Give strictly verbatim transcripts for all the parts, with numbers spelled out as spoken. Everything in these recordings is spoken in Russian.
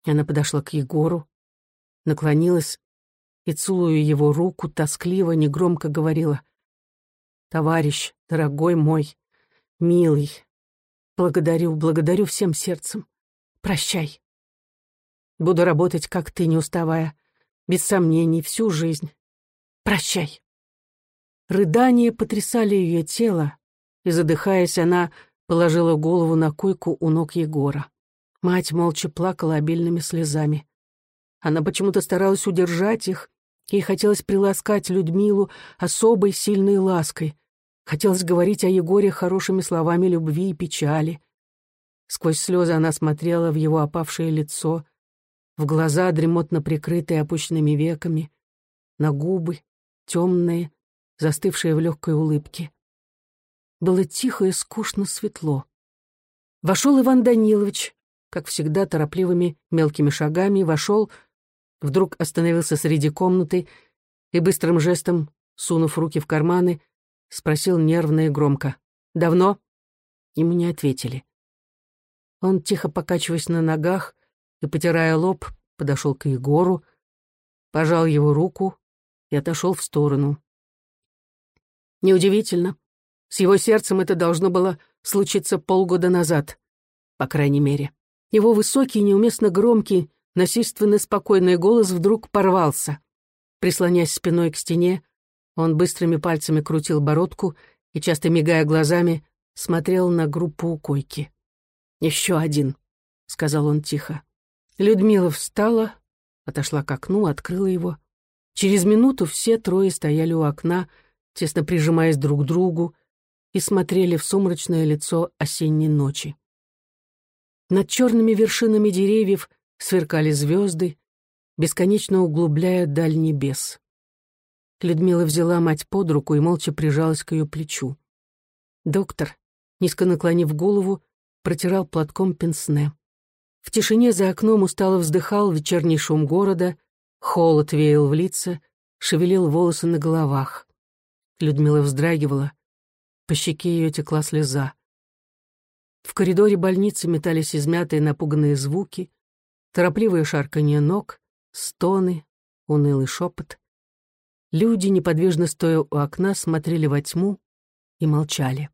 Она подошла к Егору, наклонилась и, целуя его руку, тоскливо, негромко говорила: «Товарищ, дорогой мой, милый, благодарю, благодарю всем сердцем. Прощай. Буду работать, как ты, не уставая, без сомнений, всю жизнь. Прощай». Рыдания потрясали ее тело, и, задыхаясь, она положила голову на койку у ног Егора. Мать молча плакала обильными слезами. Она почему-то старалась удержать их, ей хотелось приласкать Людмилу особой сильной лаской, хотелось говорить о Егоре хорошими словами любви и печали. Сквозь слезы она смотрела в его опавшее лицо, в глаза, дремотно прикрытые опущенными веками, на губы, темные, застывшие в легкой улыбке. Было тихо и скучно светло. Вошел Иван Данилович, как всегда, торопливыми мелкими шагами, вошел, вдруг остановился среди комнаты и быстрым жестом, сунув руки в карманы, спросил нервно и громко: «Давно?» Ему не ответили. Он, тихо покачиваясь на ногах и потирая лоб, подошел к Егору, пожал его руку и отошел в сторону. Неудивительно. С его сердцем это должно было случиться полгода назад, по крайней мере. Его высокий, неуместно громкий, насильственно спокойный голос вдруг порвался. Прислонясь спиной к стене, он быстрыми пальцами крутил бородку и, часто мигая глазами, смотрел на группу у койки. «Еще один», — сказал он тихо. Людмила встала, отошла к окну, открыла его. Через минуту все трое стояли у окна, тесно прижимаясь друг к другу, и смотрели в сумрачное лицо осенней ночи. Над черными вершинами деревьев сверкали звезды, бесконечно углубляя даль небес. Людмила взяла мать под руку и молча прижалась к ее плечу. Доктор, низко наклонив голову, протирал платком пенсне. В тишине за окном устало вздыхал вечерний шум города, холод веял в лица, шевелил волосы на головах. Людмила вздрагивала, по щеке ее текла слеза. В коридоре больницы метались измятые напуганные звуки, торопливое шарканье ног, стоны, унылый шепот. Люди, неподвижно стоя у окна, смотрели во тьму и молчали.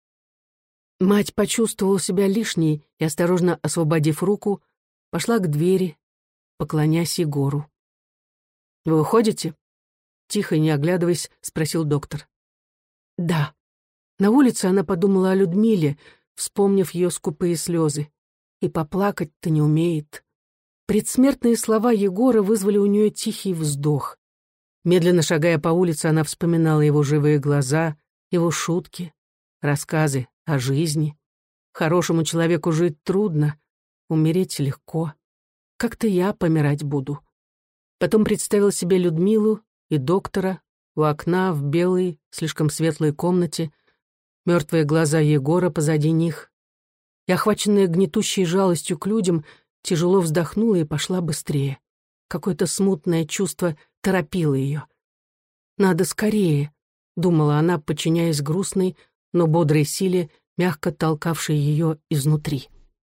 Мать почувствовала себя лишней и, осторожно освободив руку, пошла к двери, поклонясь Егору. «Вы уходите?» — тихо, не оглядываясь, спросил доктор. «Да». На улице она подумала о Людмиле, вспомнив ее скупые слезы. И поплакать-то не умеет. Предсмертные слова Егора вызвали у нее тихий вздох. Медленно шагая по улице, она вспоминала его живые глаза, его шутки, рассказы о жизни. Хорошему человеку жить трудно, умереть легко. Как-то я помирать буду. Потом представил себе Людмилу и доктора у окна в белой, слишком светлой комнате, мертвые глаза Егора позади них. И, охваченная гнетущей жалостью к людям, тяжело вздохнула и пошла быстрее. Какое-то смутное чувство торопило ее. «Надо скорее», — думала она, подчиняясь грустной, но бодрой силе, мягко толкавшей ее изнутри.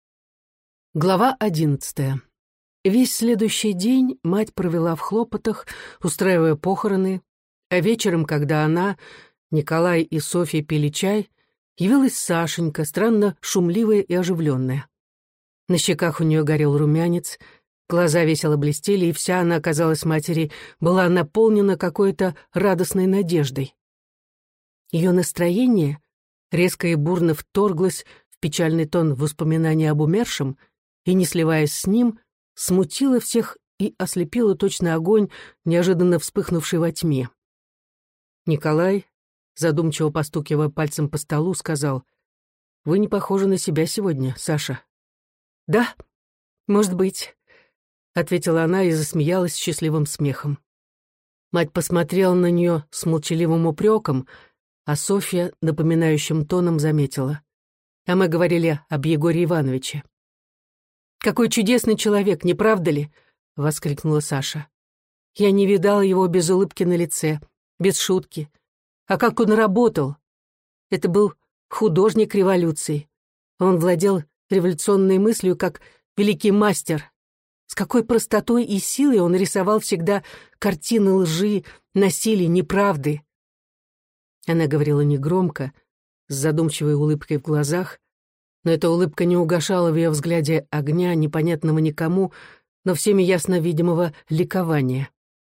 Глава одиннадцатая. Весь следующий день мать провела в хлопотах, устраивая похороны, а вечером, когда она, Николай и Софья пили чай, явилась Сашенька, странно шумливая и оживленная. На щеках у нее горел румянец, глаза весело блестели, и вся она, казалось матери, была наполнена какой-то радостной надеждой. Ее настроение резко и бурно вторглось в печальный тон воспоминания об умершем и, не сливаясь с ним, смутило всех и ослепило точно огонь, неожиданно вспыхнувший во тьме. Николай, задумчиво постукивая пальцем по столу, сказал: «Вы не похожи на себя сегодня, Саша». «Да, может быть», — ответила она и засмеялась счастливым смехом. Мать посмотрела на нее с молчаливым упреком, а Софья напоминающим тоном заметила: «А мы говорили об Егоре Ивановиче». «Какой чудесный человек, не правда ли?» — воскликнула Саша. «Я не видала его без улыбки на лице, без шутки. А как он работал? Это был художник революции. Он владел революционной мыслью как великий мастер. С какой простотой и силой он рисовал всегда картины лжи, насилия, неправды. Она говорила негромко, с задумчивой улыбкой в глазах, но эта улыбка не угашала в ее взгляде огня, непонятного никому, но всеми ясно видимого ликования.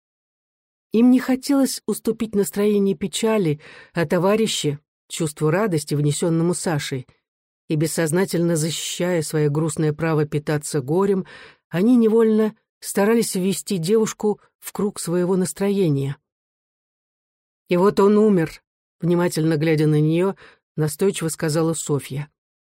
Им не хотелось уступить настроению печали, а товарище — чувству радости, внесенному Сашей, и, бессознательно защищая свое грустное право питаться горем, они невольно старались ввести девушку в круг своего настроения. «И вот он умер», — внимательно глядя на нее, настойчиво сказала Софья.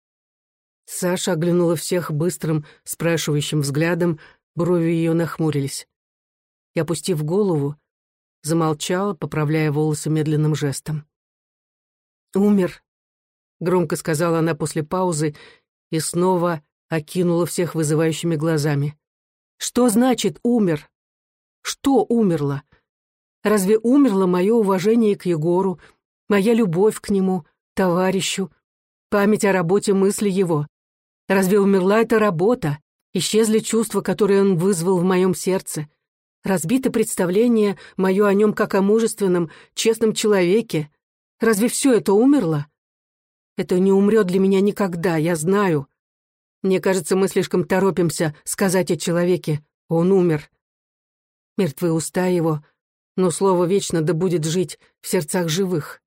Саша оглянула всех быстрым, спрашивающим взглядом, брови ее нахмурились. И, опустив голову, замолчала, поправляя волосы медленным жестом. «Умер», — громко сказала она после паузы и снова окинула всех вызывающими глазами. «Что значит «умер»? Что умерло? Разве умерло мое уважение к Егору, моя любовь к нему, товарищу, память о работе мысли его? Разве умерла эта работа? Исчезли чувства, которые он вызвал в моем сердце? Разбито представление мое о нем как о мужественном, честном человеке? Разве все это умерло? Это не умрет для меня никогда, я знаю. Мне кажется, мы слишком торопимся сказать о человеке. Он умер. Мертвы уста его, но слово вечно да будет жить в сердцах живых».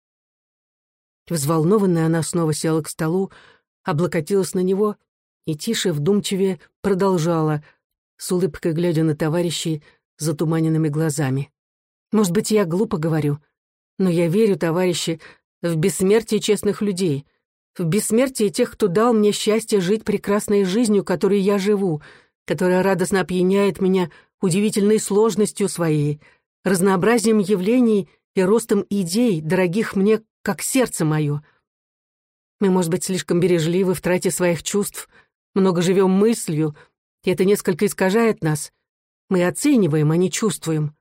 Взволнованная, она снова села к столу, облокотилась на него и тише, вдумчивее продолжала, с улыбкой глядя на товарищей затуманенными глазами. «Может быть, я глупо говорю, но я верю, товарищи, в бессмертие честных людей, в бессмертие тех, кто дал мне счастье жить прекрасной жизнью, которой я живу, которая радостно опьяняет меня удивительной сложностью своей, разнообразием явлений и ростом идей, дорогих мне, как сердце мое. Мы, может быть, слишком бережливы в трате своих чувств, много живем мыслью, и это несколько искажает нас. Мы оцениваем, а не чувствуем».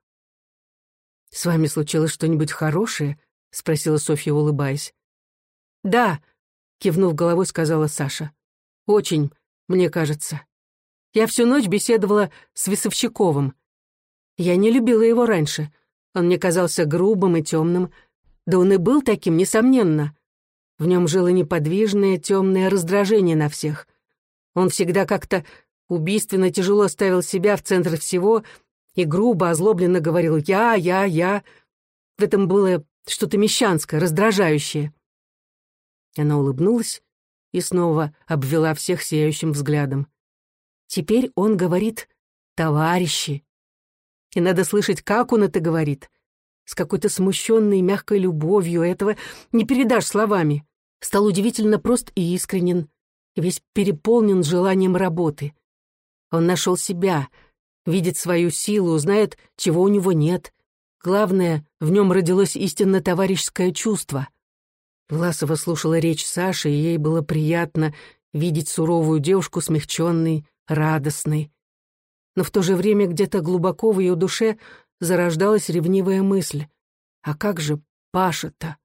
«С вами случилось что-нибудь хорошее?» — спросила Софья, улыбаясь. «Да», — кивнув головой, сказала Саша. «Очень, мне кажется. Я всю ночь беседовала с Весовщиковым. Я не любила его раньше. Он мне казался грубым и темным. Да он и был таким, несомненно. В нем жило неподвижное, темное раздражение на всех. Он всегда как-то убийственно тяжело ставил себя в центр всего и грубо, озлобленно говорил «я, я, я». В этом было что-то мещанское, раздражающее». Она улыбнулась и снова обвела всех сияющим взглядом. «Теперь он говорит «товарищи». И надо слышать, как он это говорит. С какой-то смущенной, мягкой любовью, этого не передашь словами. Стал удивительно прост и искренен, и весь переполнен желанием работы. Он нашел себя, видит свою силу, знает, чего у него нет. Главное, в нем родилось истинно товарищеское чувство. Власова слушала речь Саши, и ей было приятно видеть суровую девушку смягченной, радостной. Но в то же время где-то глубоко в ее душе зарождалась ревнивая мысль. А как же Паша-то?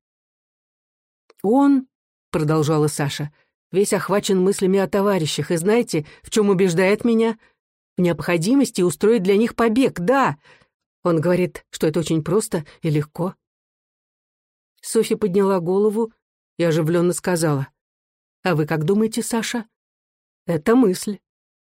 «Он, — продолжала Саша, — весь охвачен мыслями о товарищах, и знаете, в чем убеждает меня? В необходимости устроить для них побег, да. Он говорит, что это очень просто и легко». Софья подняла голову и оживленно сказала: «А вы как думаете, Саша?» «Это мысль».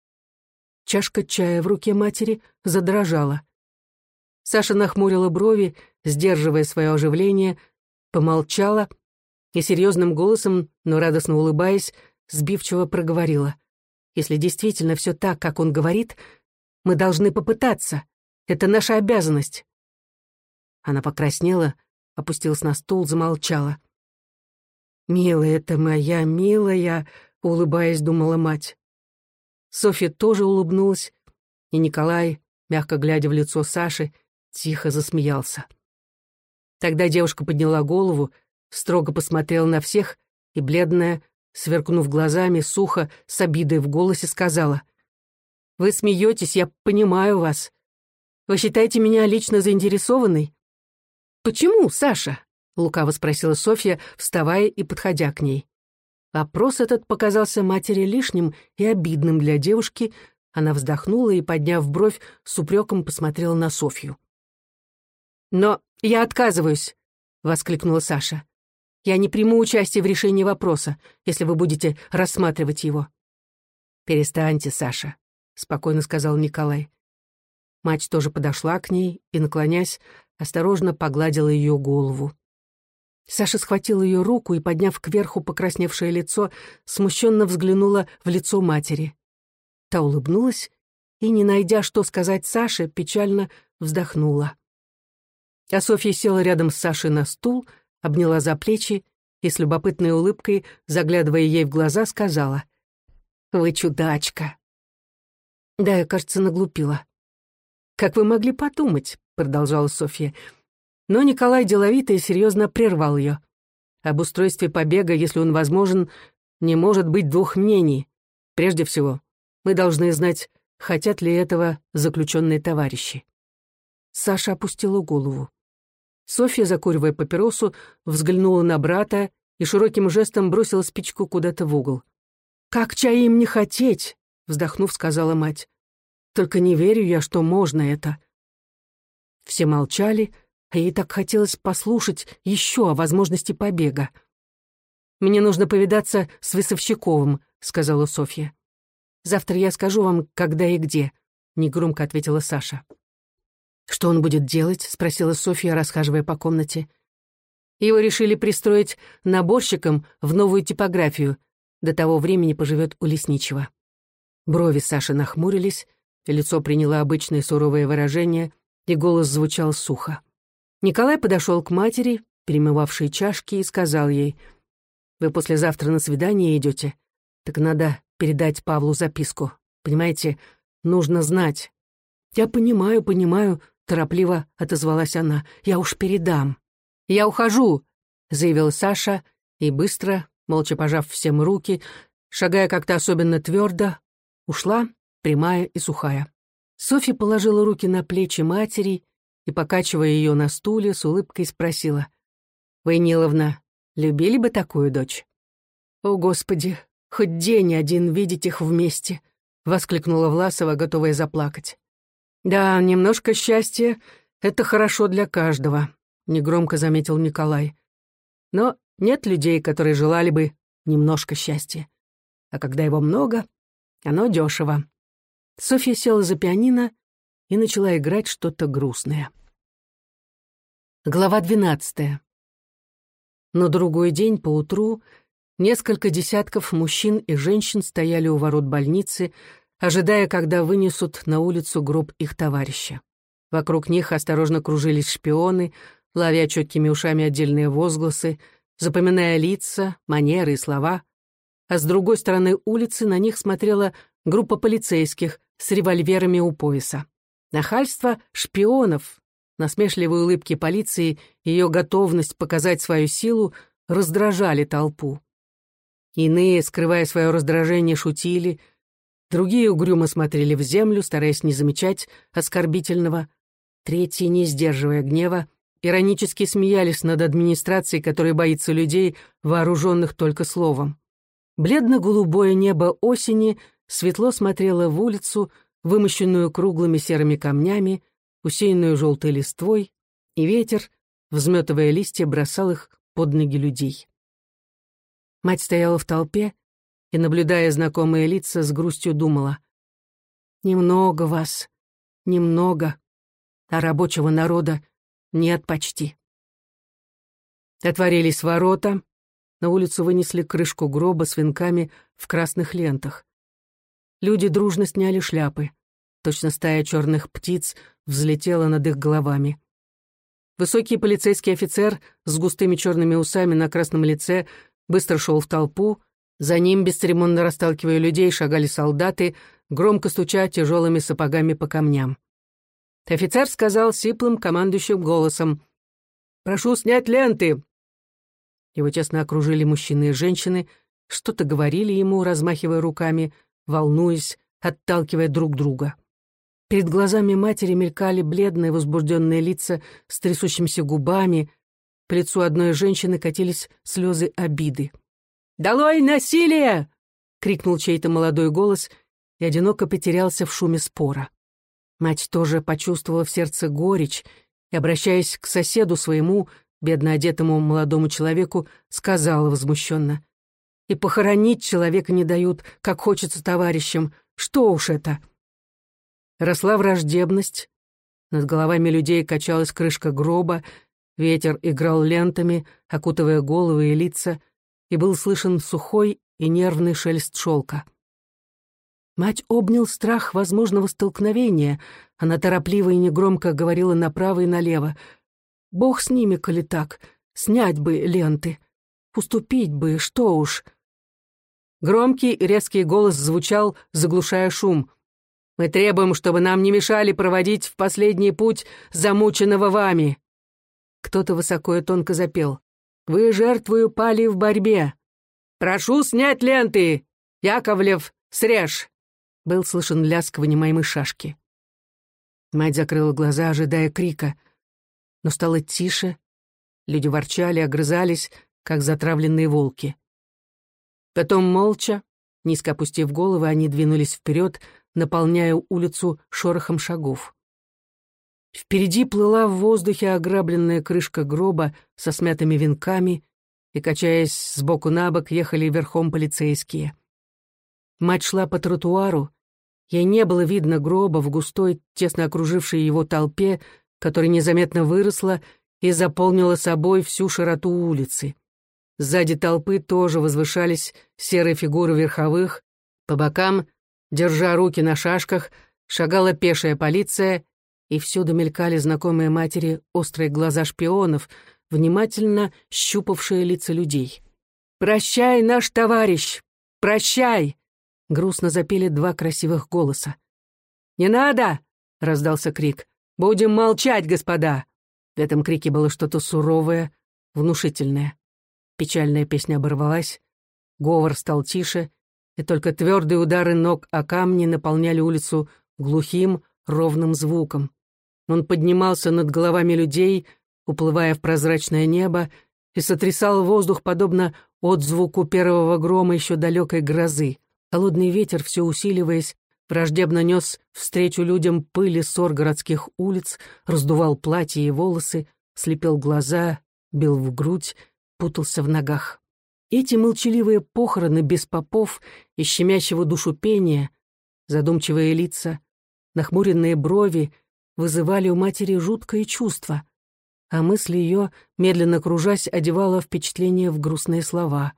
Чашка чая в руке матери задрожала. Саша нахмурила брови, сдерживая свое оживление, помолчала и серьезным голосом, но радостно улыбаясь, сбивчиво проговорила: «Если действительно все так, как он говорит, мы должны попытаться. Это наша обязанность». Она покраснела, опустилась на стул, замолчала. «Милая ты моя, милая», — улыбаясь, думала мать. Софья тоже улыбнулась, и Николай, мягко глядя в лицо Саши, тихо засмеялся. Тогда девушка подняла голову, строго посмотрела на всех и, бледная, сверкнув глазами, сухо, с обидой в голосе сказала: «Вы смеетесь, я понимаю вас. Вы считаете меня лично заинтересованной?» «Почему, Саша?» — лукаво спросила Софья, вставая и подходя к ней. Вопрос этот показался матери лишним и обидным для девушки, Она вздохнула и, подняв бровь, с упреком посмотрела на Софью. «Но я отказываюсь», — воскликнула Саша. «Я не приму участие в решении вопроса, если вы будете рассматривать его». «Перестаньте, Саша», — спокойно сказал Николай. Мать тоже подошла к ней и, наклонясь, осторожно погладила ее голову. Саша схватила ее руку и, подняв кверху покрасневшее лицо, смущенно взглянула в лицо матери. Та улыбнулась и, не найдя, что сказать Саше, печально вздохнула. А Софья села рядом с Сашей на стул, обняла за плечи и с любопытной улыбкой, заглядывая ей в глаза, сказала: «Вы чудачка». «Да, я, кажется, наглупила». «Как вы могли подумать?» — продолжала Софья. Но Николай деловито и серьезно прервал ее. Об устройстве побега, если он возможен, не может быть двух мнений. Прежде всего, мы должны знать, хотят ли этого заключенные товарищи. Саша опустила голову. Софья, закуривая папиросу, взглянула на брата и широким жестом бросила спичку куда-то в угол. «Как чай им не хотеть?» — вздохнув, сказала мать. «Только не верю я, что можно это». Все молчали, а ей так хотелось послушать еще о возможности побега. «Мне нужно повидаться с Весовщиковым», — сказала Софья. «Завтра я скажу вам, когда и где», — негромко ответила Саша. «Что он будет делать?» — спросила Софья, расхаживая по комнате. «Его решили пристроить наборщиком в новую типографию. До того времени поживет у лесничего». Брови Саши нахмурились, лицо приняло обычное суровое выражение, и голос звучал сухо. Николай подошел к матери, перемывавшей чашки, и сказал ей: «Вы послезавтра на свидание идете? Так надо передать Павлу записку. Понимаете, нужно знать». «Я понимаю, понимаю», — торопливо отозвалась она. «Я уж передам». «Я ухожу», — заявила Саша, и быстро, молча пожав всем руки, шагая как-то особенно твердо, ушла, прямая и сухая. Софья положила руки на плечи матери и, покачивая ее на стуле, с улыбкой спросила: «Вы, Ниловна, любили бы такую дочь?» «О, Господи, хоть день один видеть их вместе!» — воскликнула Власова, готовая заплакать. «Да, немножко счастья — это хорошо для каждого», — негромко заметил Николай. «Но нет людей, которые желали бы немножко счастья. А когда его много, оно дешево». Софья села за пианино и начала играть что-то грустное. Глава двенадцатая. На другой день поутру несколько десятков мужчин и женщин стояли у ворот больницы, ожидая, когда вынесут на улицу гроб их товарища. Вокруг них осторожно кружились шпионы, ловя чуткими ушами отдельные возгласы, запоминая лица, манеры и слова. А с другой стороны улицы на них смотрела группа полицейских с револьверами у пояса. Нахальство шпионов, насмешливые улыбки полиции и ее готовность показать свою силу раздражали толпу. Иные, скрывая свое раздражение, шутили, другие угрюмо смотрели в землю, стараясь не замечать оскорбительного, третьи, не сдерживая гнева, иронически смеялись над администрацией, которая боится людей, вооруженных только словом. Бледно-голубое небо осени светло смотрело в улицу, вымощенную круглыми серыми камнями, усеянную желтой листвой, и ветер, взметывая листья, бросал их под ноги людей. Мать стояла в толпе и, наблюдая знакомые лица, с грустью думала: «Немного вас, немного, а рабочего народа нет почти». Отворились ворота, на улицу вынесли крышку гроба с венками в красных лентах. Люди дружно сняли шляпы. Точно стая черных птиц взлетела над их головами. Высокий полицейский офицер с густыми черными усами на красном лице быстро шел в толпу, за ним, бесцеремонно расталкивая людей, шагали солдаты, громко стуча тяжелыми сапогами по камням. Офицер сказал сиплым командующим голосом: «Прошу снять ленты!» Его тесно окружили мужчины и женщины, что-то говорили ему, размахивая руками, волнуясь, отталкивая друг друга. Перед глазами матери мелькали бледные возбужденные лица с трясущимися губами, по лицу одной женщины катились слезы обиды. «Долой насилие!» — крикнул чей-то молодой голос, и одиноко потерялся в шуме спора. Мать тоже почувствовала в сердце горечь и, обращаясь к соседу своему, бедно одетому молодому человеку, сказала возмущенно: «И похоронить человека не дают, как хочется товарищам. Что уж это?» Росла враждебность. Над головами людей качалась крышка гроба, ветер играл лентами, окутывая головы и лица, и был слышен сухой и нервный шелест шелка. Мать обнял страх возможного столкновения. Она торопливо и негромко говорила направо и налево: «Бог с ними, коли так, снять бы ленты, уступить бы, что уж». Громкий и резкий голос звучал, заглушая шум. «Мы требуем, чтобы нам не мешали проводить в последний путь замученного вами». Кто-то высоко и тонко запел: «Вы жертвою пали в борьбе. Прошу снять ленты! Яковлев, срежь!» Был слышен лязг вынимаемой шашки. Мать закрыла глаза, ожидая крика. Но стало тише. Люди ворчали, огрызались, как затравленные волки. Потом молча, низко опустив головы, они двинулись вперед, наполняя улицу шорохом шагов. Впереди плыла в воздухе ограбленная крышка гроба со смятыми венками, и, качаясь сбоку на бок, ехали верхом полицейские. Мать шла по тротуару. Ей не было видно гроба в густой, тесно окружившей его толпе, которая незаметно выросла и заполнила собой всю широту улицы. Сзади толпы тоже возвышались серые фигуры верховых, по бокам, держа руки на шашках, шагала пешая полиция, и всюду мелькали знакомые матери острые глаза шпионов, внимательно щупавшие лица людей. «Прощай, наш товарищ! Прощай!» — грустно запели два красивых голоса. «Не надо!» — раздался крик. «Будем молчать, господа!» В этом крике было что-то суровое, внушительное. Печальная песня оборвалась, говор стал тише, и только твердые удары ног о камни наполняли улицу глухим, ровным звуком. Он поднимался над головами людей, уплывая в прозрачное небо, и сотрясал воздух, подобно отзвуку первого грома еще далекой грозы. Холодный ветер, все усиливаясь, враждебно нес встречу людям пыли ссор городских улиц, раздувал платья и волосы, слепил глаза, бил в грудь, путался в ногах. Эти молчаливые похороны без попов и щемящего душу пения, задумчивые лица, нахмуренные брови вызывали у матери жуткое чувство, а мысль ее, медленно кружась, одевала впечатление в грустные слова.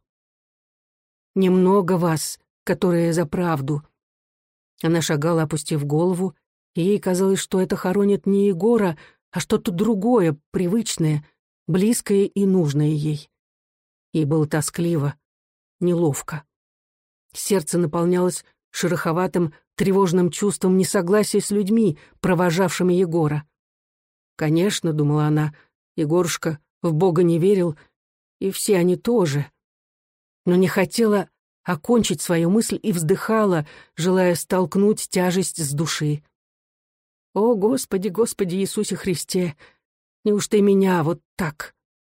«Немного вас, которые за правду». Она шагала, опустив голову, и ей казалось, что это хоронит не Егора, а что-то другое, привычное, близкое и нужное ей. Ей было тоскливо, неловко. Сердце наполнялось шероховатым, тревожным чувством несогласия с людьми, провожавшими Егора. «Конечно, — думала она, — Егорушка в Бога не верил, и все они тоже». Но не хотела окончить свою мысль и вздыхала, желая столкнуть тяжесть с души. «О, Господи, Господи Иисусе Христе! Неужто и меня вот так?»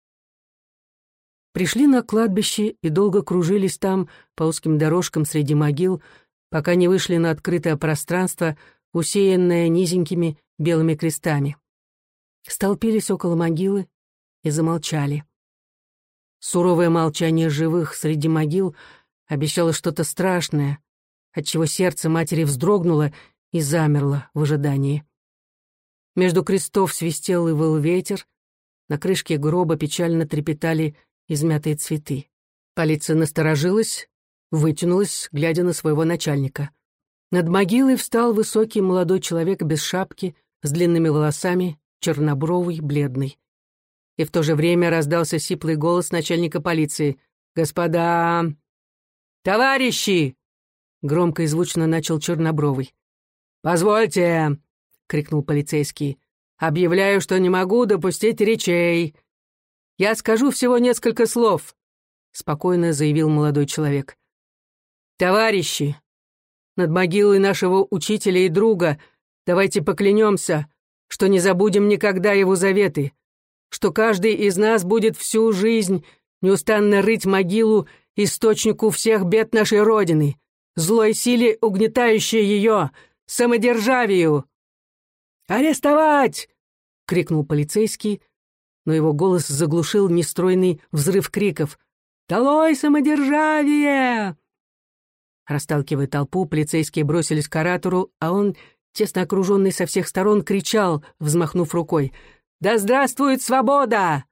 Пришли на кладбище и долго кружились там по узким дорожкам среди могил, пока не вышли на открытое пространство, усеянное низенькими белыми крестами. Столпились около могилы и замолчали. Суровое молчание живых среди могил обещало что-то страшное, отчего сердце матери вздрогнуло и замерло в ожидании. Между крестов свистел и выл ветер, на крышке гроба печально трепетали измятые цветы. Полиция насторожилась, вытянулась, глядя на своего начальника. Над могилой встал высокий молодой человек без шапки, с длинными волосами, чернобровый, бледный. И в то же время раздался сиплый голос начальника полиции. «Господа! Товарищи!» Громко и звучно начал чернобровый. «Позвольте!» — крикнул полицейский. «Объявляю, что не могу допустить речей. Я скажу всего несколько слов», — спокойно заявил молодой человек. «Товарищи, над могилой нашего учителя и друга давайте поклянемся, что не забудем никогда его заветы, что каждый из нас будет всю жизнь неустанно рыть могилу источнику всех бед нашей Родины, злой силе, угнетающей ее, самодержавию!» «Арестовать!» — крикнул полицейский, но его голос заглушил нестройный взрыв криков. «Долой самодержавие!» Расталкивая толпу, полицейские бросились к оратору, а он, тесно окруженный со всех сторон, кричал, взмахнув рукой: «Да здравствует свобода!»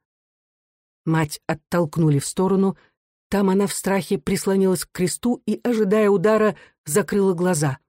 Мать оттолкнули в сторону. Там она в страхе прислонилась к кресту и, ожидая удара, закрыла глаза.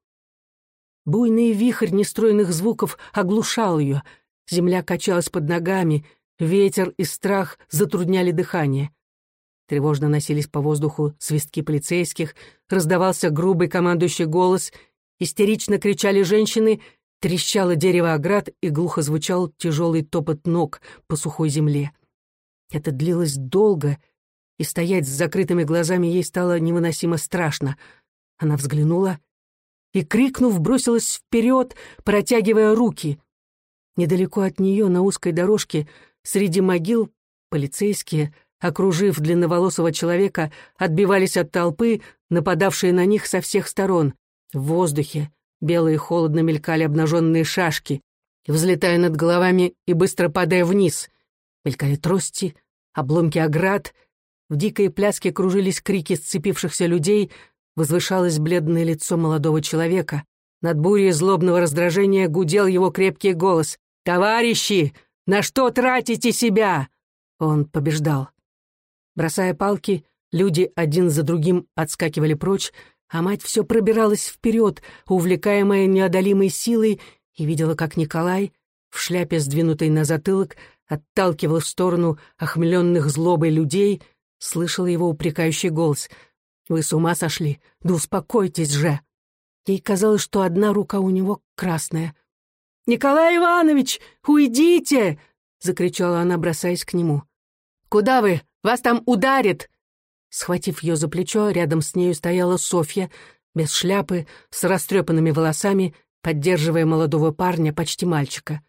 Буйный вихрь нестройных звуков оглушал ее. Земля качалась под ногами, ветер и страх затрудняли дыхание. Тревожно носились по воздуху свистки полицейских, раздавался грубый командующий голос, истерично кричали женщины, трещало дерево оград и глухо звучал тяжелый топот ног по сухой земле. Это длилось долго, и стоять с закрытыми глазами ей стало невыносимо страшно. Она взглянула и, крикнув, бросилась вперед, протягивая руки. Недалеко от нее, на узкой дорожке, среди могил, полицейские, окружив длинноволосого человека, отбивались от толпы, нападавшие на них со всех сторон. В воздухе белые холодно мелькали обнаженные шашки, взлетая над головами и быстро падая вниз. Мелькали трости, обломки оград, в дикой пляске кружились крики сцепившихся людей, возвышалось бледное лицо молодого человека. Над бурей злобного раздражения гудел его крепкий голос. «Товарищи, на что тратите себя?» Он побеждал. Бросая палки, люди один за другим отскакивали прочь, а мать все пробиралась вперед, увлекаемая неодолимой силой, и видела, как Николай, в шляпе, сдвинутой на затылок, отталкивал в сторону охмеленных злобой людей, слышала его упрекающий голос. «Вы с ума сошли? Да успокойтесь же!» Ей казалось, что одна рука у него красная. «Николай Иванович, уйдите!» — закричала она, бросаясь к нему. «Куда вы? Вас там ударит!» Схватив ее за плечо, рядом с нею стояла Софья, без шляпы, с растрепанными волосами, поддерживая молодого парня, почти мальчика.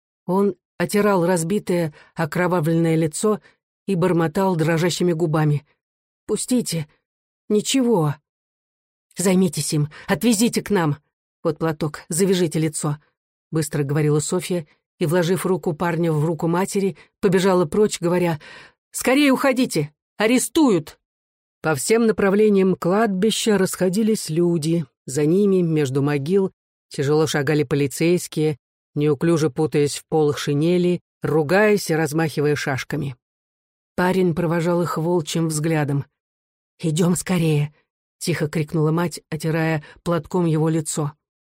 Он отирал разбитое, окровавленное лицо и бормотал дрожащими губами. «Пустите! Ничего! Займитесь им! Отвезите к нам! Вот платок, завяжите лицо!» — быстро говорила Софья и, вложив руку парня в руку матери, побежала прочь, говоря: «Скорее уходите! Арестуют!» По всем направлениям кладбища расходились люди. За ними, между могил, тяжело шагали полицейские, неуклюже путаясь в полах шинели, ругаясь и размахивая шашками. Парень провожал их волчьим взглядом. «Идем скорее!» — тихо крикнула мать, отирая платком его лицо.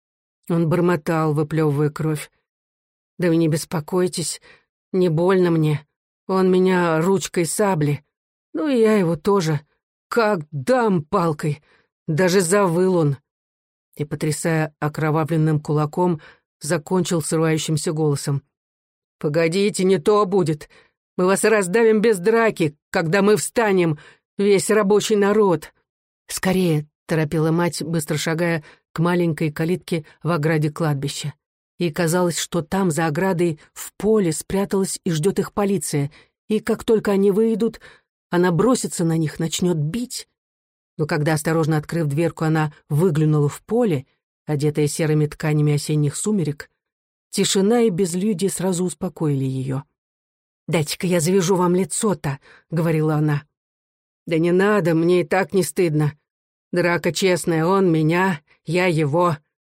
Он бормотал, выплевывая кровь. «Да вы не беспокойтесь, не больно мне. Он меня ручкой сабли. Ну и я его тоже. Как дам палкой! Даже завыл он!» И, потрясая окровавленным кулаком, закончил срывающимся голосом. «Погодите, не то будет. Мы вас раздавим без драки, когда мы встанем, весь рабочий народ!» «Скорее!» — торопила мать, быстро шагая к маленькой калитке в ограде кладбища. И казалось, что там, за оградой, в поле спряталась и ждет их полиция, и как только они выйдут, она бросится на них, начнет бить. Но когда, осторожно открыв дверку, она выглянула в поле, одетая серыми тканями осенних сумерек, тишина и безлюдье сразу успокоили ее. «Дайте-ка я завяжу вам лицо-то», — говорила она. «Да не надо, мне и так не стыдно. Драка честная, он меня, я его».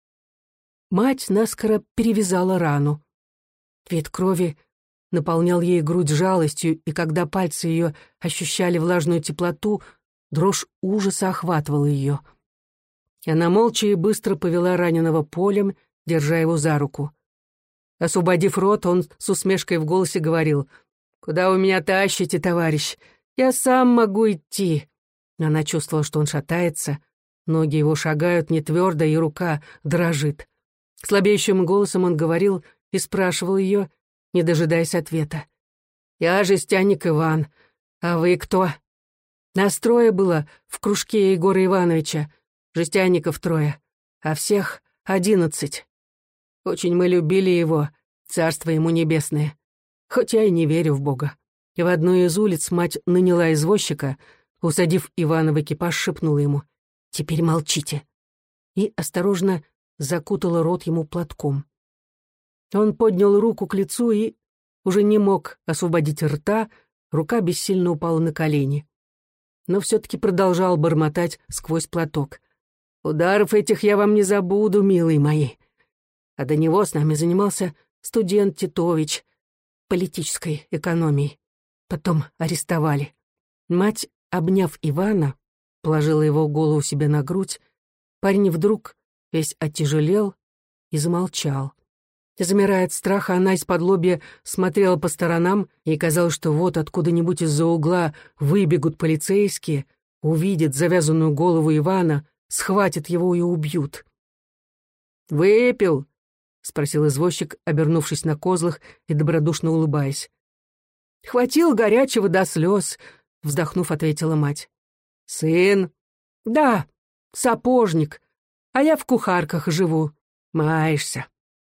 Мать наскоро перевязала рану. Вид крови наполнял ей грудь жалостью, и когда пальцы ее ощущали влажную теплоту, дрожь ужаса охватывала ее. И она молча и быстро повела раненого полем, держа его за руку. Освободив рот, он с усмешкой в голосе говорил: «Куда вы меня тащите, товарищ? Я сам могу идти». Она чувствовала, что он шатается, ноги его шагают не твердо, и рука дрожит. Слабеющим голосом он говорил и спрашивал ее, не дожидаясь ответа. «Я жестяник Иван. А вы кто?» Нас трое было в кружке Егора Ивановича, жестяников трое, а всех одиннадцать. Очень мы любили его, царство ему небесное. Хоть я и не верю в Бога. И в одну из улиц мать наняла извозчика, усадив Ивана в экипаж, шепнула ему: «Теперь молчите, и осторожно закутала рот ему платком. Он поднял руку к лицу и уже не мог освободить рта, рука бессильно упала на колени. Но все-таки продолжал бормотать сквозь платок. «Ударов этих я вам не забуду, милые мои». А до него с нами занимался студент Титович политической экономией. Потом арестовали. Мать, обняв Ивана, положила его голову себе на грудь. Парень вдруг весь оттяжелел и замолчал. Замирая от страха, она из-подлобья смотрела по сторонам, и казалось, что вот откуда-нибудь из-за угла выбегут полицейские, увидят завязанную голову Ивана, схватят его и убьют. «Выпил?» — спросил извозчик, обернувшись на козлах и добродушно улыбаясь. «Хватил горячего до слез», — вздохнув, ответила мать. «Сын?» «Да, сапожник, а я в кухарках живу. Маешься».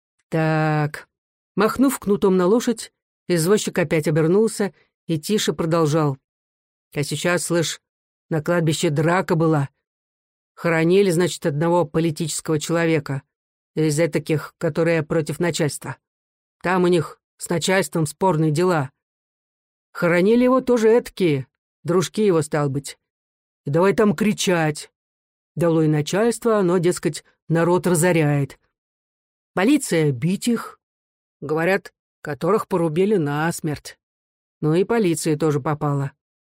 «Так». Махнув кнутом на лошадь, извозчик опять обернулся и тише продолжал. «А сейчас, слышь, на кладбище драка была. Хоронили, значит, одного политического человека, из таких, которые против начальства. Там у них с начальством спорные дела. Хоронили его тоже этакие, дружки его, стал быть. И давай там кричать. Долой начальство, оно, дескать, народ разоряет. Полиция бить их, говорят, которых порубили насмерть. Ну и полиция тоже попала».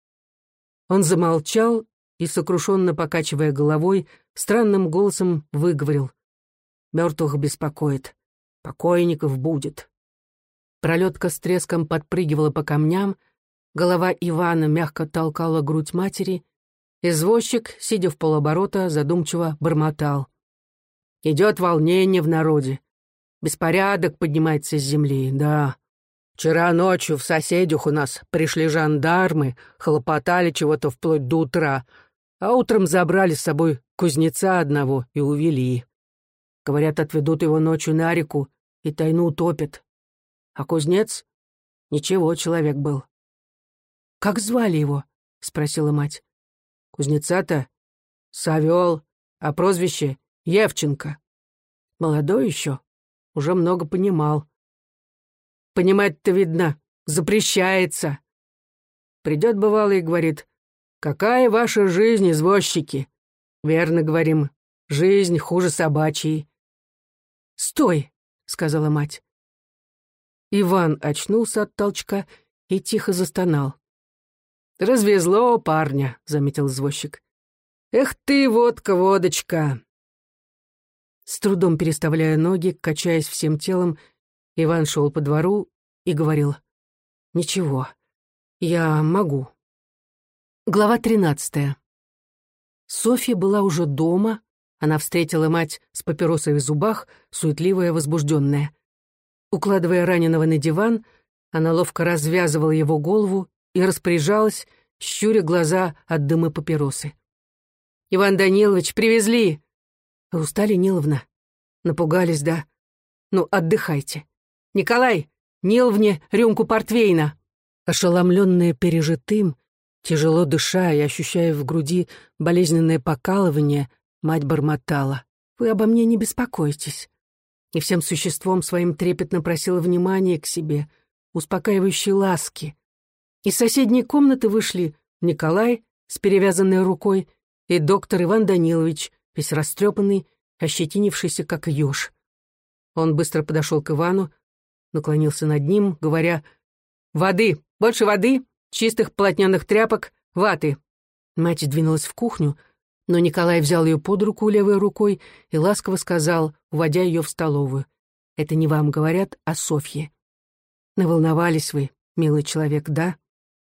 Он замолчал и, сокрушенно покачивая головой, странным голосом выговорил. «Мертвых беспокоит, покойников будет». Пролетка с треском подпрыгивала по камням, голова Ивана мягко толкала грудь матери, извозчик, сидя в полоборота, задумчиво бормотал. «Идет волнение в народе. Беспорядок поднимается с земли, да. Вчера ночью в соседях у нас пришли жандармы, хлопотали чего-то вплоть до утра, а утром забрали с собой кузнеца одного и увели. Говорят, отведут его ночью на реку и тайну утопят. А кузнец? Ничего, человек был». «Как звали его?» — спросила мать. «Кузнеца-то? Савел, а прозвище Евченко. Молодой еще, уже много понимал. Понимать-то, видно, запрещается. Придет, бывало, и говорит: «Какая ваша жизнь, извозчики?» Верно говорим, жизнь хуже собачьей. «Стой!» — сказала мать. Иван очнулся от толчка и тихо застонал. «Развезло парня», — заметил извозчик. «Эх ты, водка, водочка!» С трудом переставляя ноги, качаясь всем телом, Иван шел по двору и говорил: «Ничего, я могу». Глава тринадцатая. Софья была уже дома. Она встретила мать с папиросой в зубах, суетливая, возбужденная. Укладывая раненого на диван, она ловко развязывала его голову и распоряжалась, щуря глаза от дыма папиросы. «Иван Данилович, привезли!» «Вы устали, Ниловна? Напугались, да? Ну, отдыхайте. Николай, Ниловне рюмку портвейна!» Ошеломленная пережитым, тяжело дыша и ощущая в груди болезненное покалывание, мать бормотала: «Вы обо мне не беспокойтесь». И всем существом своим трепетно просила внимания к себе, успокаивающей ласки. Из соседней комнаты вышли Николай с перевязанной рукой и доктор Иван Данилович, весь растрепанный, ощетинившийся, как еж. Он быстро подошел к Ивану, наклонился над ним, говоря: «Воды, больше воды, чистых полотняных тряпок, ваты». Мать двинулась в кухню, но Николай взял ее под руку левой рукой и ласково сказал, уводя ее в столовую: «Это не вам говорят, а Софье. Наволновались вы, милый человек, да?»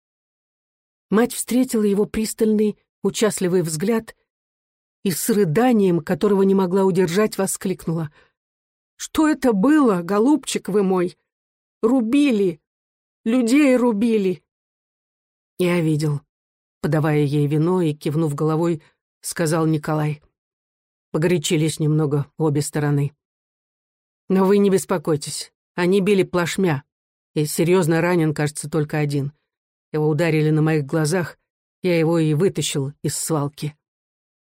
Мать встретила его пристальный, участливый взгляд и с рыданием, которого не могла удержать, воскликнула: «Что это было, голубчик вы мой? Рубили! Людей рубили!» «Я видел», — подавая ей вино и кивнув головой, сказал Николай. Погорячились немного обе стороны. «Но вы не беспокойтесь, они били плашмя, и серьезно ранен, кажется, только один. Его ударили на моих глазах, я его и вытащил из свалки».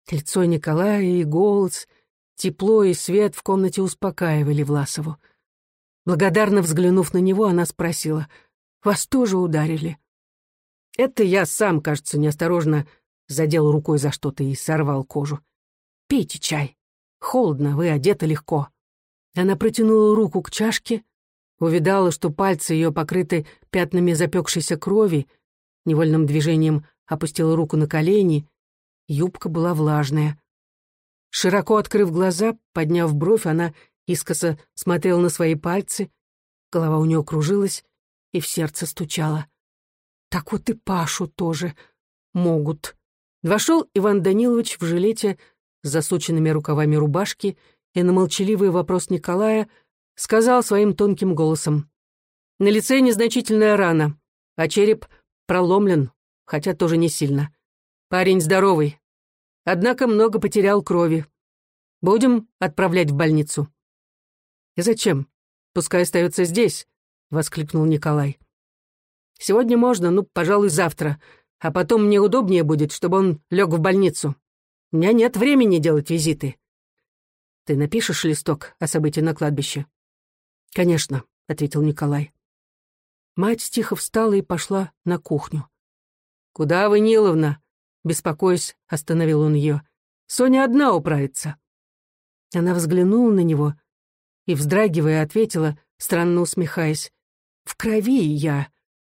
Лицо Николая и голос, тепло и свет в комнате успокаивали Власову. Благодарно взглянув на него, она спросила: «Вас тоже ударили?» «Это я сам, кажется, неосторожно задел рукой за что-то и сорвал кожу. Пейте чай. Холодно, вы одеты легко». Она протянула руку к чашке, увидала, что пальцы ее покрыты пятнами запекшейся крови, невольным движением опустила руку на колени, юбка была влажная. Широко открыв глаза, подняв бровь, она искоса смотрела на свои пальцы, голова у нее кружилась и в сердце стучало. Так вот и Пашу тоже могут. Вошел Иван Данилович в жилете с засученными рукавами рубашки и на молчаливый вопрос Николая сказал своим тонким голосом: «На лице незначительная рана, а череп проломлен, хотя тоже не сильно. Парень здоровый, однако много потерял крови. Будем отправлять в больницу». «И зачем? Пускай остается здесь», — воскликнул Николай. «Сегодня можно, ну, пожалуй, завтра, а потом мне удобнее будет, чтобы он лег в больницу. У меня нет времени делать визиты». «Ты напишешь листок о событии на кладбище?» «Конечно», — ответил Николай. Мать тихо встала и пошла на кухню. «Куда вы, Ниловна?» — беспокоясь, остановил он ее. «Соня одна управится». Она взглянула на него и, вздрагивая, ответила, странно усмехаясь: «В крови я».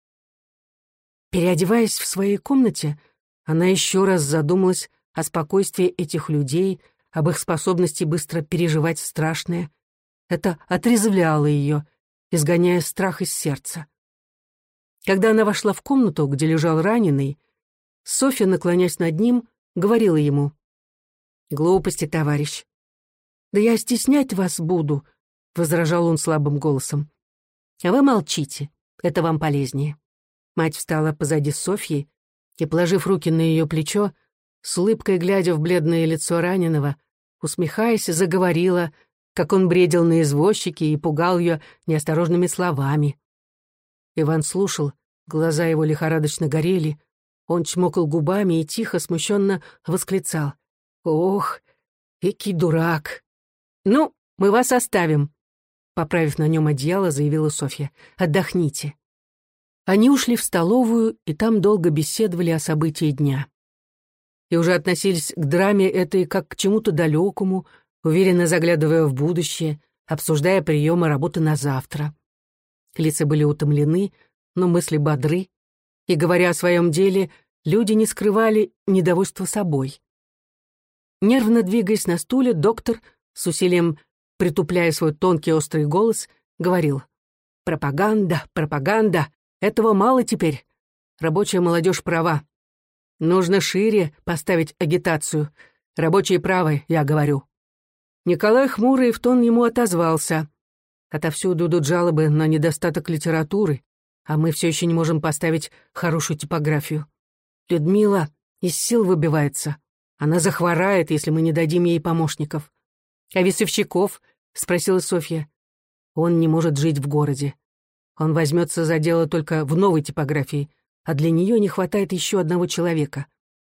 Переодеваясь в своей комнате, она еще раз задумалась о спокойствии этих людей, об их способности быстро переживать страшное. Это отрезвляло ее, изгоняя страх из сердца. Когда она вошла в комнату, где лежал раненый, Софья, наклонясь над ним, говорила ему: «Глупости, товарищ». «Да я стеснять вас буду», — возражал он слабым голосом. «А вы молчите, это вам полезнее». Мать встала позади Софьи и, положив руки на ее плечо, с улыбкой глядя в бледное лицо раненого, усмехаясь, заговорила, как он бредил на извозчике и пугал ее неосторожными словами. Иван слушал, глаза его лихорадочно горели, он чмокал губами и тихо, смущенно восклицал: «Ох, экий дурак!» «Ну, мы вас оставим», — поправив на нем одеяло, заявила Софья. «Отдохните». Они ушли в столовую, и там долго беседовали о событии дня. И уже относились к драме этой как к чему-то далекому, уверенно заглядывая в будущее, обсуждая приемы работы на завтра. Лица были утомлены, но мысли бодры, и, говоря о своем деле, люди не скрывали недовольства собой. Нервно двигаясь на стуле, доктор, с усилием притупляя свой тонкий острый голос, говорил: «Пропаганда, пропаганда, этого мало теперь. Рабочая молодежь права. Нужно шире поставить агитацию. Рабочие правы, я говорю». Николай хмурый в тон ему отозвался: «Отовсюду идут жалобы на недостаток литературы, а мы все еще не можем поставить хорошую типографию. Людмила из сил выбивается. Она захворает, если мы не дадим ей помощников». «А Весовщиков?» — спросила Софья. «Он не может жить в городе. Он возьмется за дело только в новой типографии, а для нее не хватает еще одного человека».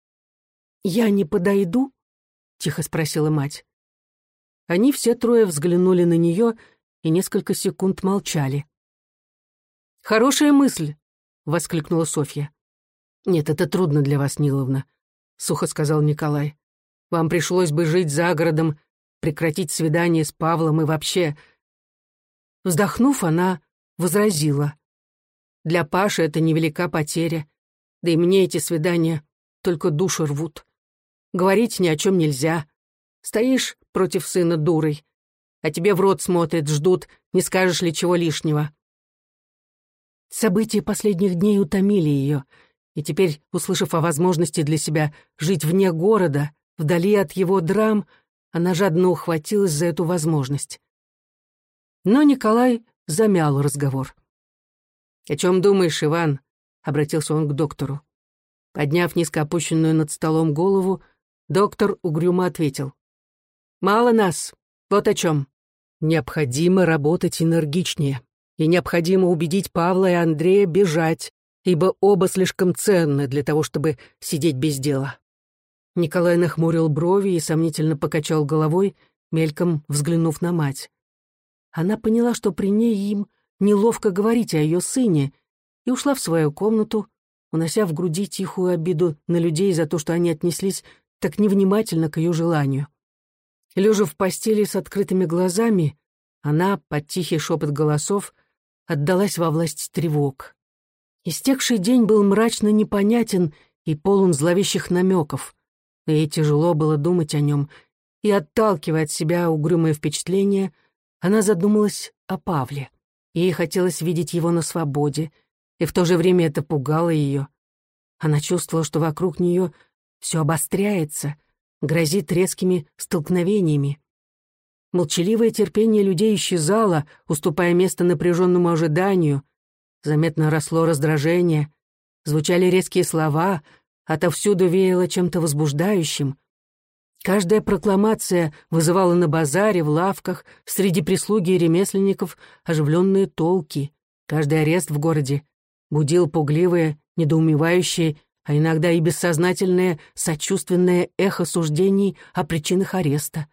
«Я не подойду?» — тихо спросила мать. Они все трое взглянули на нее и несколько секунд молчали. «Хорошая мысль!» — воскликнула Софья. «Нет, это трудно для вас, Ниловна», — сухо сказал Николай. «Вам пришлось бы жить за городом, прекратить свидание с Павлом и вообще...» Вздохнув, она возразила: «Для Паши это невелика потеря, да и мне эти свидания только душу рвут. Говорить ни о чем нельзя. Стоишь против сына дурой, а тебе в рот смотрят, ждут, не скажешь ли чего лишнего». События последних дней утомили ее, и теперь, услышав о возможности для себя жить вне города, вдали от его драм, она жадно ухватилась за эту возможность. Но Николай замял разговор. «О чем думаешь, Иван?» — обратился он к доктору. Подняв низко опущенную над столом голову, доктор угрюмо ответил: «Мало нас, вот о чем. Необходимо работать энергичнее, и необходимо убедить Павла и Андрея бежать, ибо оба слишком ценны для того, чтобы сидеть без дела. Николай нахмурил брови и сомнительно покачал головой, мельком взглянув на мать. Она поняла, что при ней им неловко говорить о ее сыне, и ушла в свою комнату, унося в груди тихую обиду на людей за то, что они отнеслись так невнимательно к ее желанию. Лежа в постели с открытыми глазами, она, под тихий шепот голосов, отдалась во власть тревог. Истекший день был мрачно непонятен и полон зловещих намеков, но ей тяжело было думать о нем, и, отталкивая от себя угрюмое впечатление, она задумалась о Павле. Ей хотелось видеть его на свободе, и в то же время это пугало ее. Она чувствовала, что вокруг нее все обостряется, грозит резкими столкновениями. Молчаливое терпение людей исчезало, уступая место напряженному ожиданию. Заметно росло раздражение, звучали резкие слова, отовсюду веяло чем-то возбуждающим. Каждая прокламация вызывала на базаре, в лавках, среди прислуги и ремесленников оживленные толки. Каждый арест в городе будил пугливые, недоумевающие, а иногда и бессознательное, сочувственное эхо суждений о причинах ареста.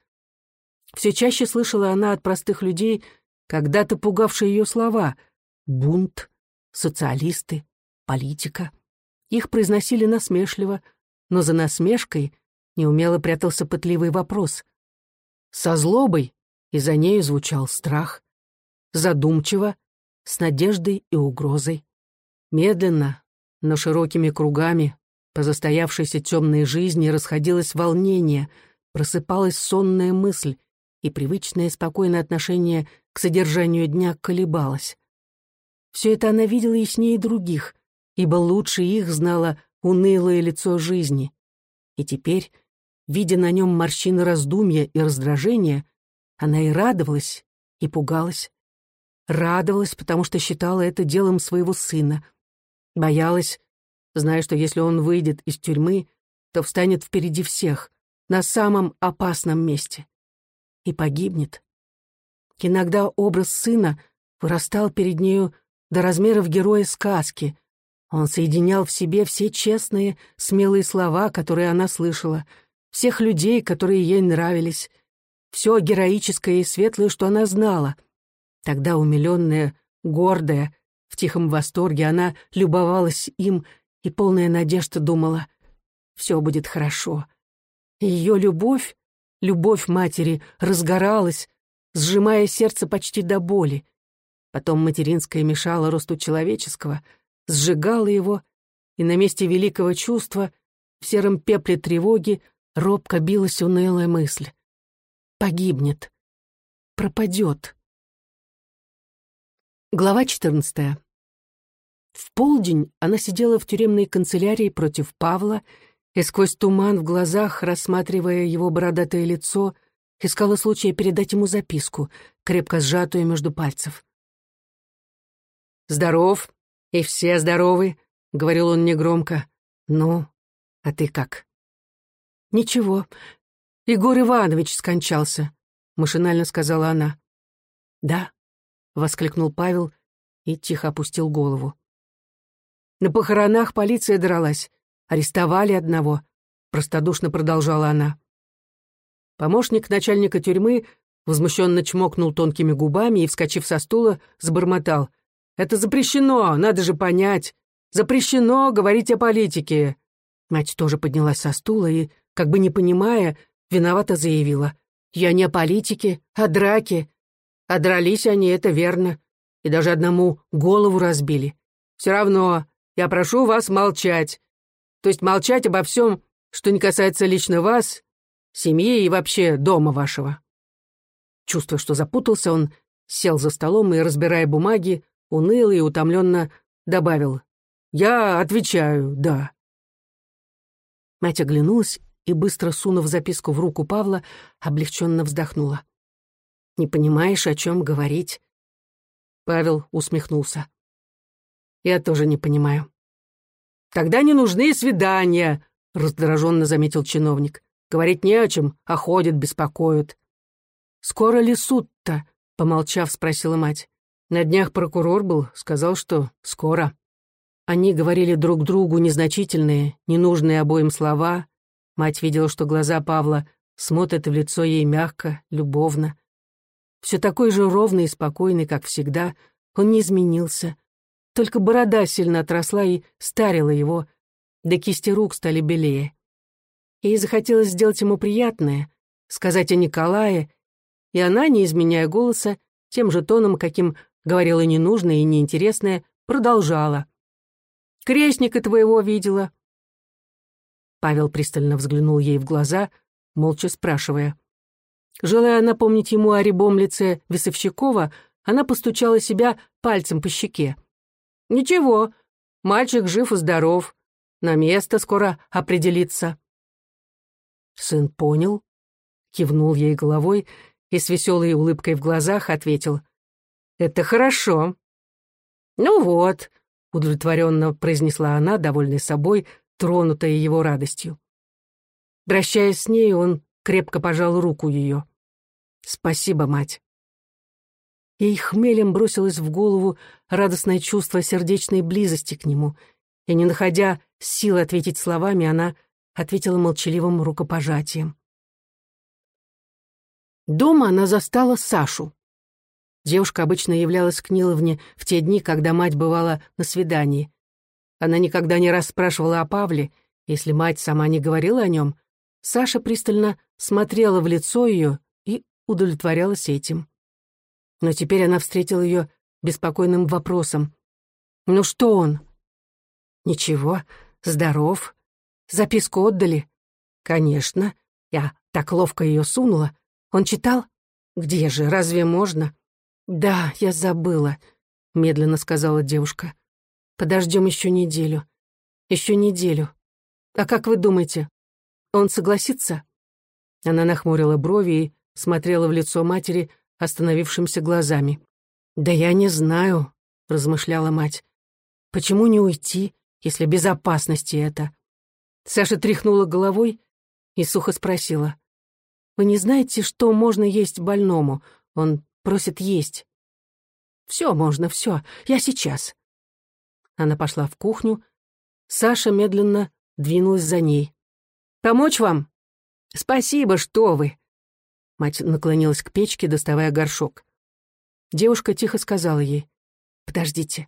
Все чаще слышала она от простых людей когда-то пугавшие ее слова: бунт, социалисты, политика. Их произносили насмешливо, но за насмешкой неумело прятался пытливый вопрос. Со злобой, и за нею звучал страх. Задумчиво, с надеждой и угрозой. Медленно, но широкими кругами, по застоявшейся темной жизни расходилось волнение, просыпалась сонная мысль, и привычное спокойное отношение к содержанию дня колебалось. Все это она видела яснее других, ибо лучше их знала унылое лицо жизни. И теперь, видя на нем морщины раздумья и раздражения, она и радовалась, и пугалась. Радовалась, потому что считала это делом своего сына. Боялась, зная, что если он выйдет из тюрьмы, то встанет впереди всех, на самом опасном месте. И погибнет. Иногда образ сына вырастал перед нею до размеров героя сказки. Он соединял в себе все честные, смелые слова, которые она слышала, всех людей, которые ей нравились, все героическое и светлое, что она знала. Тогда, умиленная, гордая, в тихом восторге, она любовалась им и, полная надежды, думала: все будет хорошо. И ее любовь, любовь матери, разгоралась, сжимая сердце почти до боли. Потом материнская мешала росту человеческого, сжигала его, и на месте великого чувства, в сером пепле тревоги, робко билась унылая мысль. Погибнет. Пропадет. Глава четырнадцатая. В полдень она сидела в тюремной канцелярии против Павла и сквозь туман в глазах, рассматривая его бородатое лицо, искала случая передать ему записку, крепко сжатую между пальцев. «Здоров, и все здоровы», — говорил он негромко. «Ну, а ты как?» «Ничего. Егор Иванович скончался», — машинально сказала она. «Да», — воскликнул Павел и тихо опустил голову. «На похоронах полиция дралась. Арестовали одного», — простодушно продолжала она. Помощник начальника тюрьмы возмущенно чмокнул тонкими губами и, вскочив со стула, забормотал: «Это запрещено, надо же понять. Запрещено говорить о политике». Мать тоже поднялась со стула и, как бы не понимая, виновато заявила: «Я не о политике, а драке. А дрались они, это верно. И даже одному голову разбили. Все равно я прошу вас молчать. То есть молчать обо всем, что не касается лично вас, семьи и вообще дома вашего». Чувствуя, что запутался, он сел за столом и, разбирая бумаги, уныло и утомленно добавил: «Я отвечаю, да». Мать оглянулась и, быстро сунув записку в руку Павла, облегченно вздохнула. «Не понимаешь, о чем говорить?» Павел усмехнулся. «Я тоже не понимаю». «Тогда не нужны свидания», — раздраженно заметил чиновник. «Говорить не о чем, а ходят, беспокоят». «Скоро ли суд-то?» — помолчав, спросила мать. «На днях прокурор был, сказал, что скоро». Они говорили друг другу незначительные, ненужные обоим слова, Мать видела, что глаза Павла смотрят в лицо ей мягко, любовно. Все такой же ровный и спокойный, как всегда, он не изменился. Только борода сильно отросла и старила его, да кисти рук стали белее. Ей захотелось сделать ему приятное, сказать о Николае, и она, не изменяя голоса, тем же тоном, каким говорила ненужное и неинтересное, продолжала. «Крестника твоего видела». Павел пристально взглянул ей в глаза, молча спрашивая. Желая напомнить ему о рябом лице Весовщикова, она постучала себя пальцем по щеке. «Ничего, мальчик жив и здоров, на место скоро определится». Сын понял, кивнул ей головой и с веселой улыбкой в глазах ответил. «Это хорошо». «Ну вот», — удовлетворенно произнесла она, довольной собой, тронутая его радостью. Прощаясь с ней, он крепко пожал руку ее. «Спасибо, мать». Ей хмелем бросилось в голову радостное чувство сердечной близости к нему, и, не находя сил ответить словами, она ответила молчаливым рукопожатием. Дома она застала Сашу. Девушка обычно являлась к Ниловне в те дни, когда мать бывала на свидании. Она никогда не расспрашивала о Павле, если мать сама не говорила о нем. Саша пристально смотрела в лицо ее и удовлетворялась этим. Но теперь она встретила ее беспокойным вопросом. «Ну что он?» «Ничего, здоров. Записку отдали?» «Конечно. Я так ловко ее сунула. Он читал?» «Где же, разве можно?» «Да, я забыла», — медленно сказала девушка. «Подождем еще неделю. Еще неделю. А как вы думаете, он согласится?» Она нахмурила брови и смотрела в лицо матери остановившимися глазами. «Да я не знаю», — размышляла мать. «Почему не уйти, если безопасности это?» Саша тряхнула головой и сухо спросила. «Вы не знаете, что можно есть больному? Он просит есть». «Все можно, все. Я сейчас». Она пошла в кухню. Саша медленно двинулась за ней. «Помочь вам?» «Спасибо, что вы!» Мать наклонилась к печке, доставая горшок. Девушка тихо сказала ей: «Подождите».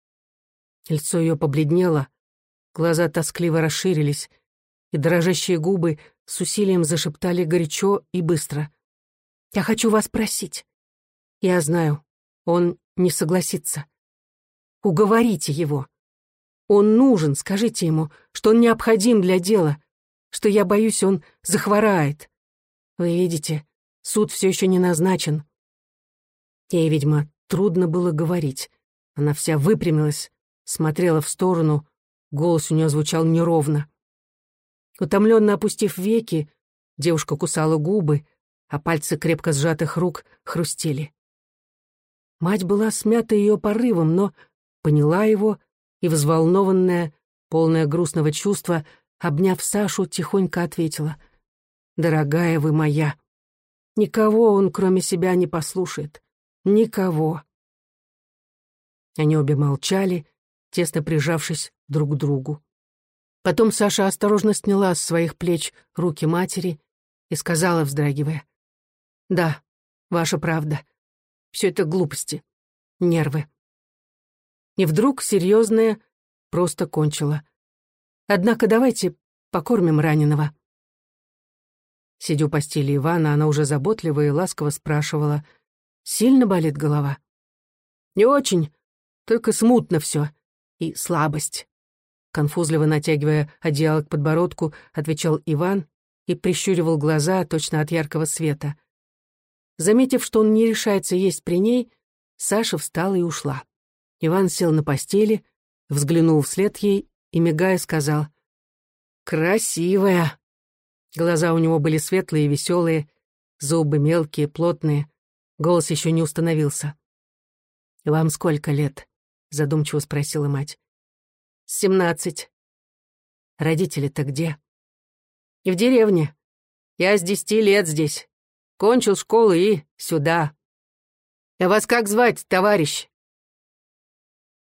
Лицо ее побледнело, глаза тоскливо расширились, и дрожащие губы с усилием зашептали горячо и быстро. «Я хочу вас просить. Я знаю, он не согласится. Уговорите его. Он нужен, скажите ему, что он необходим для дела, что я боюсь, он захворает. Вы видите, суд все еще не назначен». Ей, видимо, трудно было говорить. Она вся выпрямилась, смотрела в сторону, голос у нее звучал неровно. Утомленно опустив веки, девушка кусала губы, а пальцы крепко сжатых рук хрустели. Мать была смята ее порывом, но поняла его и, взволнованная, полная грустного чувства, обняв Сашу, тихонько ответила: «Дорогая вы моя, никого он, кроме себя, не послушает. Никого». Они обе молчали, тесно прижавшись друг к другу. Потом Саша осторожно сняла с своих плеч руки матери и сказала, вздрагивая: «Да, ваша правда. Все это глупости, нервы». И вдруг серьезная просто кончила: «Однако давайте покормим раненого». Сидя у постели Ивана, она уже заботливо и ласково спрашивала: «Сильно болит голова?» «Не очень, только смутно все и слабость». Конфузливо натягивая одеяло к подбородку, отвечал Иван и прищуривал глаза точно от яркого света. Заметив, что он не решается есть при ней, Саша встала и ушла. Иван сел на постели, взглянул вслед ей и, мигая, сказал: «Красивая». Глаза у него были светлые и веселые, зубы мелкие, плотные, голос еще не установился. «Вам сколько лет?» — задумчиво спросила мать. «Семнадцать». «Родители-то где?» «В деревне. Я с десяти лет здесь. Кончил школу и сюда». «А вас как звать, товарищ?»